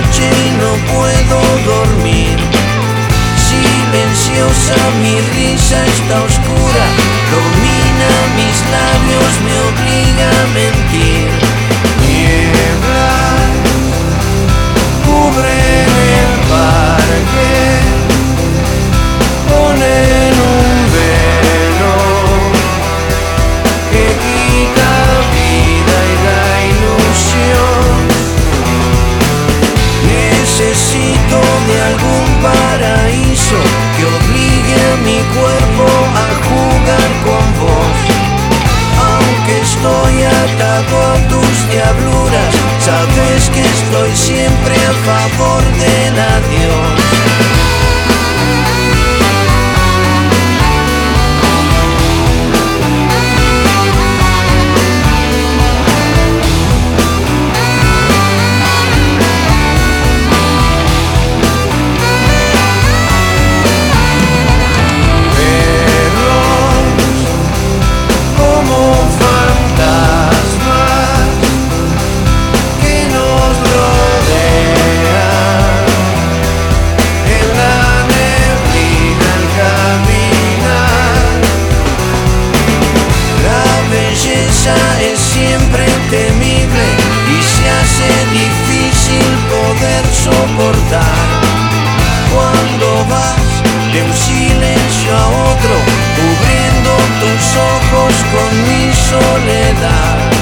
noche y no puedo dormir. Silenciosa mi risa está oscura, domina mis labios, me obliga a mentir. Nieblas cubren el parque, ponen un velo que quita vida y da ilusión. Necesito de algún paraíso que obligue a mi cuerpo a jugar con vos. Aunque estoy atado a tus diabluras, sabes que estoy siempre a favor del adiós. Es siempre temible y se hace difícil poder soportar. Cuando vas de un silencio a otro, cubriendo tus ojos con mi soledad.